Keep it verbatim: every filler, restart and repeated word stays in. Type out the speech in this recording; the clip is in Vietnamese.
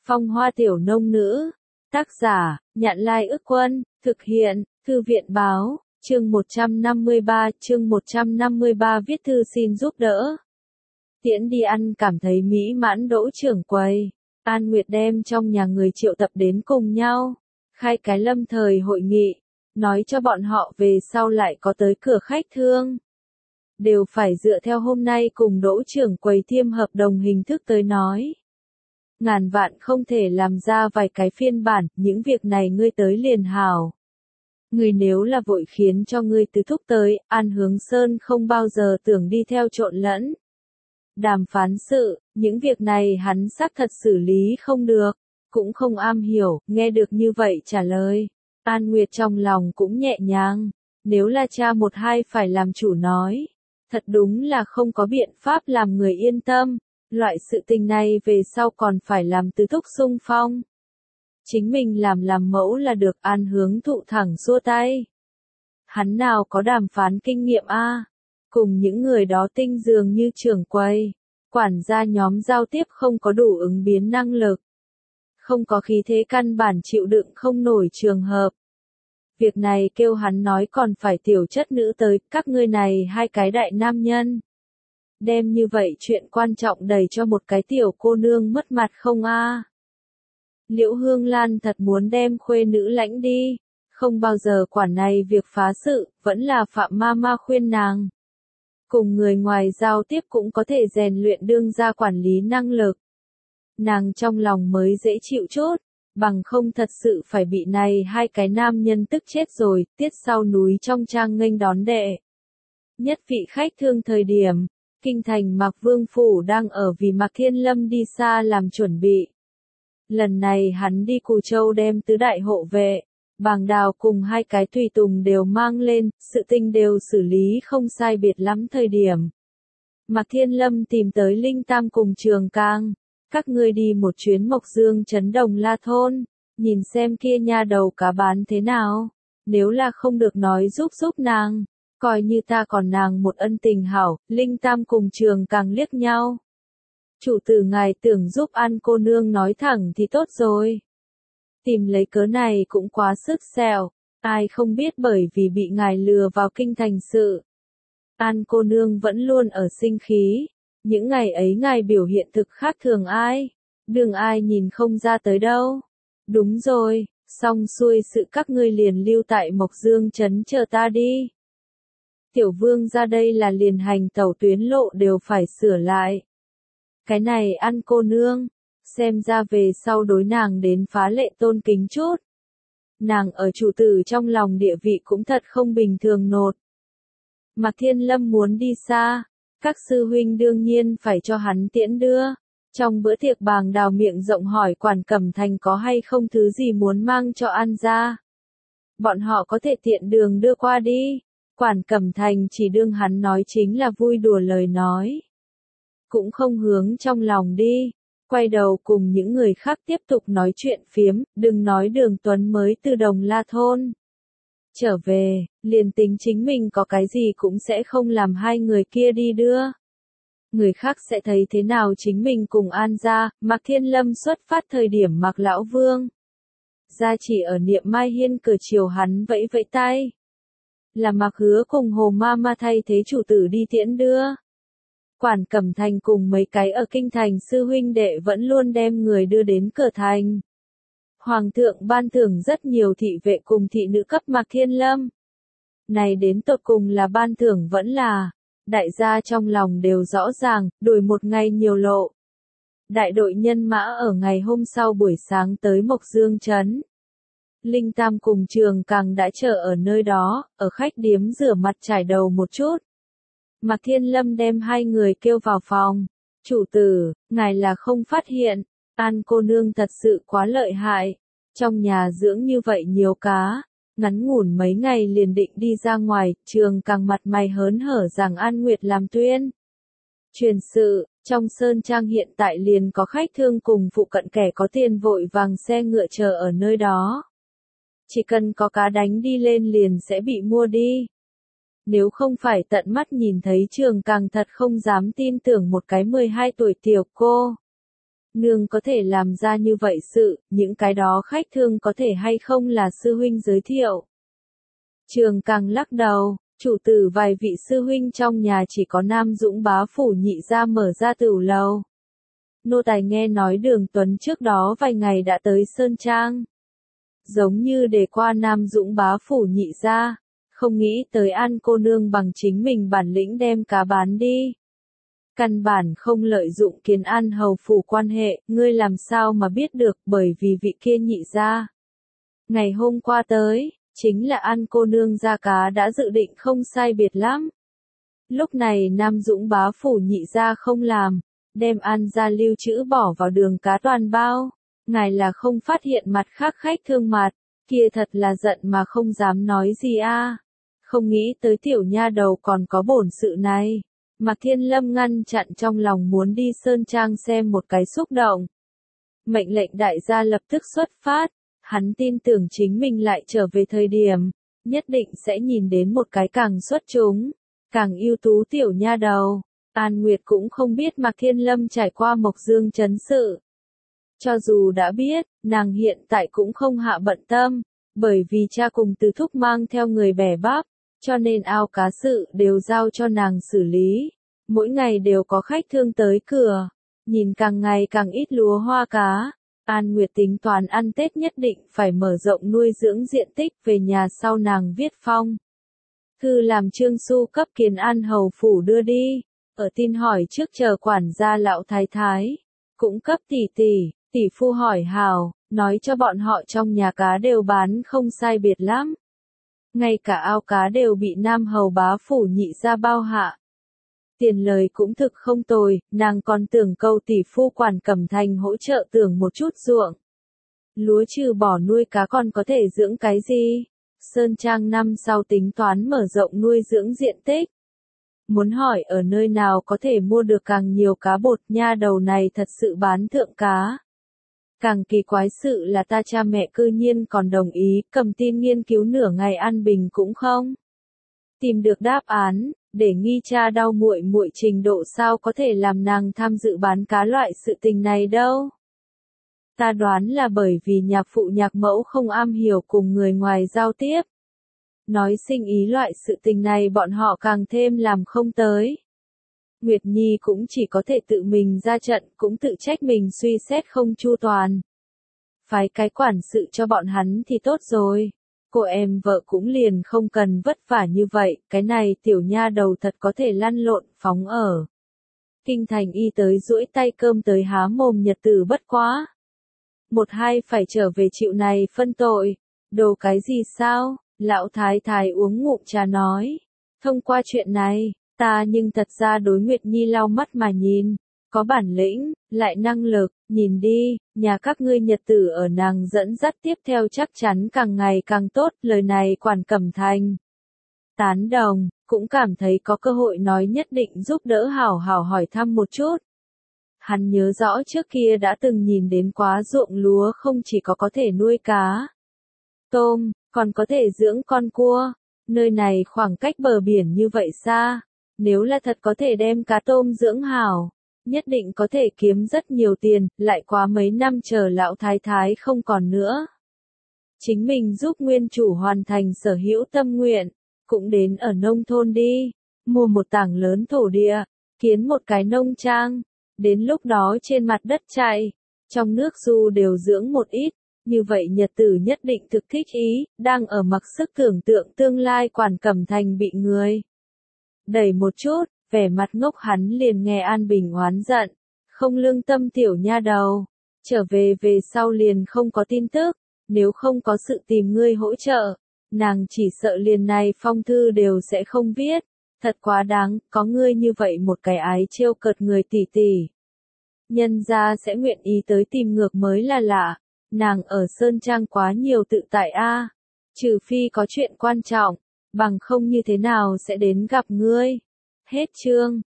Phong hoa tiểu nông nữ. Tác giả, Nhạn Lai Ức Quân, thực hiện, Thư viện Báo, chương một trăm năm mươi ba, chương một trăm năm mươi ba viết thư xin giúp đỡ. Tiễn đi ăn cảm thấy mỹ mãn Đỗ trưởng quầy. An Nguyệt đem trong nhà người triệu tập đến cùng nhau, khai cái lâm thời hội nghị, nói cho bọn họ về sau lại có tới cửa khách thương. Đều phải dựa theo hôm nay cùng Đỗ trưởng quầy thiêm hợp đồng hình thức tới nói. Ngàn vạn không thể làm ra vài cái phiên bản, những việc này ngươi tới liền hảo. Ngươi nếu là vội khiến cho ngươi tứ thúc tới, An Hướng Sơn không bao giờ tưởng đi theo trộn lẫn. Đàm phán sự, những việc này hắn xác thật xử lý không được, cũng không am hiểu, nghe được như vậy trả lời. An Nguyệt trong lòng cũng nhẹ nhàng, nếu là cha một hai phải làm chủ nói, thật đúng là không có biện pháp làm người yên tâm, loại sự tình này về sau còn phải làm tứ thúc xung phong. Chính mình làm làm mẫu là được. An Hướng thụ thẳng xua tay. Hắn nào có đàm phán kinh nghiệm a? Cùng những người đó tinh dường như trưởng quầy, quản gia nhóm giao tiếp không có đủ ứng biến năng lực. Không có khí thế căn bản chịu đựng không nổi trường hợp. Việc này kêu hắn nói còn phải tiểu chất nữ tới, các ngươi này hai cái đại nam nhân. Đem như vậy chuyện quan trọng đẩy cho một cái tiểu cô nương mất mặt không a? Liễu Hương Lan thật muốn đem khuê nữ lãnh đi, không bao giờ quản này việc phá sự, vẫn là Phạm ma ma khuyên nàng. Cùng người ngoài giao tiếp cũng có thể rèn luyện đương gia quản lý năng lực. Nàng trong lòng mới dễ chịu chút, bằng không thật sự phải bị này hai cái nam nhân tức chết rồi, tiết sau núi trong trang nghênh đón đệ. Nhất vị khách thương thời điểm, kinh thành Mạc Vương Phủ đang ở vì Mạc Thiên Lâm đi xa làm chuẩn bị. Lần này hắn đi Cù Châu đem tứ đại hộ vệ, Bàng Đào cùng hai cái tùy tùng đều mang lên, sự tình đều xử lý không sai biệt lắm thời điểm. Mạc Thiên Lâm tìm tới Linh Tam cùng Trường Cang, các ngươi đi một chuyến Mộc Dương trấn Đồng La thôn, nhìn xem kia nha đầu cá bán thế nào, nếu là không được nói giúp giúp nàng, coi như ta còn nàng một ân tình hảo. Linh Tam cùng Trường Cang liếc nhau. Chủ tử ngài tưởng giúp An cô nương nói thẳng thì tốt rồi. Tìm lấy cớ này cũng quá sức sẹo, ai không biết bởi vì bị ngài lừa vào kinh thành sự. An cô nương vẫn luôn ở sinh khí, những ngày ấy ngài biểu hiện thực khác thường ai, đừng ai nhìn không ra tới đâu. Đúng rồi, xong xuôi sự các ngươi liền lưu tại Mộc Dương trấn chờ ta đi. Tiểu vương ra đây là liền hành tẩu tuyến lộ đều phải sửa lại. Cái này An cô nương, xem ra về sau đối nàng đến phá lệ tôn kính chút. Nàng ở chủ tử trong lòng địa vị cũng thật không bình thường nột. Mạc Thiên Lâm muốn đi xa, các sư huynh đương nhiên phải cho hắn tiễn đưa. Trong bữa tiệc Bàng Đào miệng rộng hỏi Quản Cẩm Thành có hay không thứ gì muốn mang cho An ra. Bọn họ có thể tiện đường đưa qua đi. Quản Cẩm Thành chỉ đương hắn nói chính là vui đùa lời nói. Cũng không hướng trong lòng đi, quay đầu cùng những người khác tiếp tục nói chuyện phiếm, đừng nói Đường Tuấn mới từ Đồng La thôn trở về, liền tính chính mình có cái gì cũng sẽ không làm hai người kia đi đưa. Người khác sẽ thấy thế nào chính mình cùng An ra. Mạc Thiên Lâm xuất phát thời điểm Mạc Lão Vương ra chỉ ở Niệm Mai Hiên cửa chiều hắn vẫy vẫy tay. Là Mạc Hứa cùng Hồ Ma Ma thay thế chủ tử đi tiễn đưa. Quản Cẩm Thành cùng mấy cái ở kinh thành sư huynh đệ vẫn luôn đem người đưa đến cửa thành. Hoàng thượng ban thưởng rất nhiều thị vệ cùng thị nữ cấp Mạc Thiên Lâm. Này đến tột cùng là ban thưởng vẫn là, đại gia trong lòng đều rõ ràng, đuổi một ngày nhiều lộ. Đại đội nhân mã ở ngày hôm sau buổi sáng tới Mộc Dương trấn. Linh Tam cùng Trường Cang đã chờ ở nơi đó, ở khách điếm rửa mặt trải đầu một chút. Mạc Thiên Lâm đem hai người kêu vào phòng. Chủ tử, ngài là không phát hiện, An cô nương thật sự quá lợi hại. Trong nhà dưỡng như vậy nhiều cá, ngắn ngủn mấy ngày liền định đi ra ngoài. Trường Cang mặt mày hớn hở rằng An Nguyệt làm tuyên. Truyền sự, trong Sơn Trang hiện tại liền có khách thương cùng phụ cận kẻ có tiền vội vàng xe ngựa chờ ở nơi đó. Chỉ cần có cá đánh đi lên liền sẽ bị mua đi. Nếu không phải tận mắt nhìn thấy Trường Cang thật không dám tin tưởng một cái mười hai tuổi tiểu cô. Nương có thể làm ra như vậy sự, những cái đó khách thương có thể hay không là sư huynh giới thiệu. Trường Càng lắc đầu, chủ tử vài vị sư huynh trong nhà chỉ có Nam Dũng bá phủ nhị gia mở ra tửu lầu. Nô tài nghe nói Đường Tuấn trước đó vài ngày đã tới Sơn Trang. Giống như để qua Nam Dũng bá phủ nhị gia, không nghĩ tới An cô nương bằng chính mình bản lĩnh đem cá bán đi. Căn bản không lợi dụng Kiến An hầu phủ quan hệ, ngươi làm sao mà biết được, bởi vì vị kia nhị gia. Ngày hôm qua tới, chính là An cô nương ra cá đã dự định không sai biệt lắm. Lúc này Nam Dũng bá phủ nhị gia không làm, đem An gia lưu trữ bỏ vào đường cá toàn bao. Ngài là không phát hiện mặt khác khách thương mặt, kia thật là giận mà không dám nói gì a. Không nghĩ tới tiểu nha đầu còn có bổn sự này. Mạc Thiên Lâm ngăn chặn trong lòng muốn đi Sơn Trang xem một cái xúc động. Mệnh lệnh đại gia lập tức xuất phát, hắn tin tưởng chính mình lại trở về thời điểm, nhất định sẽ nhìn đến một cái càng xuất chúng, càng ưu tú tiểu nha đầu. An Nguyệt cũng không biết Mạc Thiên Lâm trải qua Mộc Dương chấn sự. Cho dù đã biết, nàng hiện tại cũng không hạ bận tâm, bởi vì cha cùng Từ Thúc mang theo người bẻ bắp, cho nên ao cá sự đều giao cho nàng xử lý. Mỗi ngày đều có khách thương tới cửa, nhìn càng ngày càng ít lúa hoa cá. An Nguyệt tính toán ăn Tết nhất định phải mở rộng nuôi dưỡng diện tích, về nhà sau nàng viết phong thư làm Trương Xu cấp Kiến An hầu phủ đưa đi, ở tin hỏi trước chờ quản gia lão thái thái, cũng cấp tỷ tỷ, tỷ phu hỏi hào, nói cho bọn họ trong nhà cá đều bán không sai biệt lắm. Ngay cả ao cá đều bị Nam hầu bá phủ nhị gia bao hạ. Tiền lời cũng thực không tồi, nàng còn tưởng câu tỷ phu quản Cẩm Thành hỗ trợ tưởng một chút ruộng. Lúa trừ bỏ nuôi cá còn có thể dưỡng cái gì? Sơn Trang năm sau tính toán mở rộng nuôi dưỡng diện tích. Muốn hỏi ở nơi nào có thể mua được càng nhiều cá bột, nha đầu này thật sự bán thượng cá. Càng kỳ quái sự là ta cha mẹ cư nhiên còn đồng ý, cầm tin nghiên cứu nửa ngày an bình cũng không tìm được đáp án, để nghi cha đau muội muội trình độ sao có thể làm nàng tham dự bán cá loại sự tình này đâu. Ta đoán là bởi vì nhạc phụ nhạc mẫu không am hiểu cùng người ngoài giao tiếp. Nói sinh ý loại sự tình này bọn họ càng thêm làm không tới. Nguyệt Nhi cũng chỉ có thể tự mình ra trận, cũng tự trách mình suy xét không chu toàn. Phái cái quản sự cho bọn hắn thì tốt rồi. Cô em vợ cũng liền không cần vất vả như vậy, cái này tiểu nha đầu thật có thể lăn lộn, phóng ở. Kinh thành y tới duỗi tay cơm tới há mồm nhật tử bất quá. Một hai phải trở về chịu này phân tội, đồ cái gì sao, lão thái thái uống ngụm trà nói. Thông qua chuyện này, ta nhưng thật ra đối Nguyệt Nhi lau mắt mà nhìn, có bản lĩnh, lại năng lực, nhìn đi, nhà các ngươi nhật tử ở nàng dẫn dắt tiếp theo chắc chắn càng ngày càng tốt, lời này quản Cẩm Thành. Tán đồng, cũng cảm thấy có cơ hội nói nhất định giúp đỡ hảo hảo hỏi thăm một chút. Hắn nhớ rõ trước kia đã từng nhìn đến quá ruộng lúa không chỉ có có thể nuôi cá, tôm, còn có thể dưỡng con cua. Nơi này khoảng cách bờ biển như vậy xa, nếu là thật có thể đem cá tôm dưỡng hảo, nhất định có thể kiếm rất nhiều tiền, lại quá mấy năm chờ lão thái thái không còn nữa. Chính mình giúp nguyên chủ hoàn thành sở hữu tâm nguyện, cũng đến ở nông thôn đi, mua một tảng lớn thổ địa, kiến một cái nông trang, đến lúc đó trên mặt đất chạy, trong nước du đều dưỡng một ít, như vậy nhật tử nhất định thực thích ý, đang ở mặc sức tưởng tượng tương lai quản Cẩm Thành bị người đẩy một chút. Vẻ mặt ngốc hắn liền nghe An Bình oán giận, không lương tâm tiểu nha đầu, trở về về sau liền không có tin tức, nếu không có sự tìm ngươi hỗ trợ, nàng chỉ sợ liền này phong thư đều sẽ không viết, thật quá đáng, có ngươi như vậy một cái ái trêu cợt người tỷ tỷ. Nhân gia sẽ nguyện ý tới tìm ngược mới là lạ, nàng ở Sơn Trang quá nhiều tự tại a, trừ phi có chuyện quan trọng, bằng không như thế nào sẽ đến gặp ngươi. Hết chương.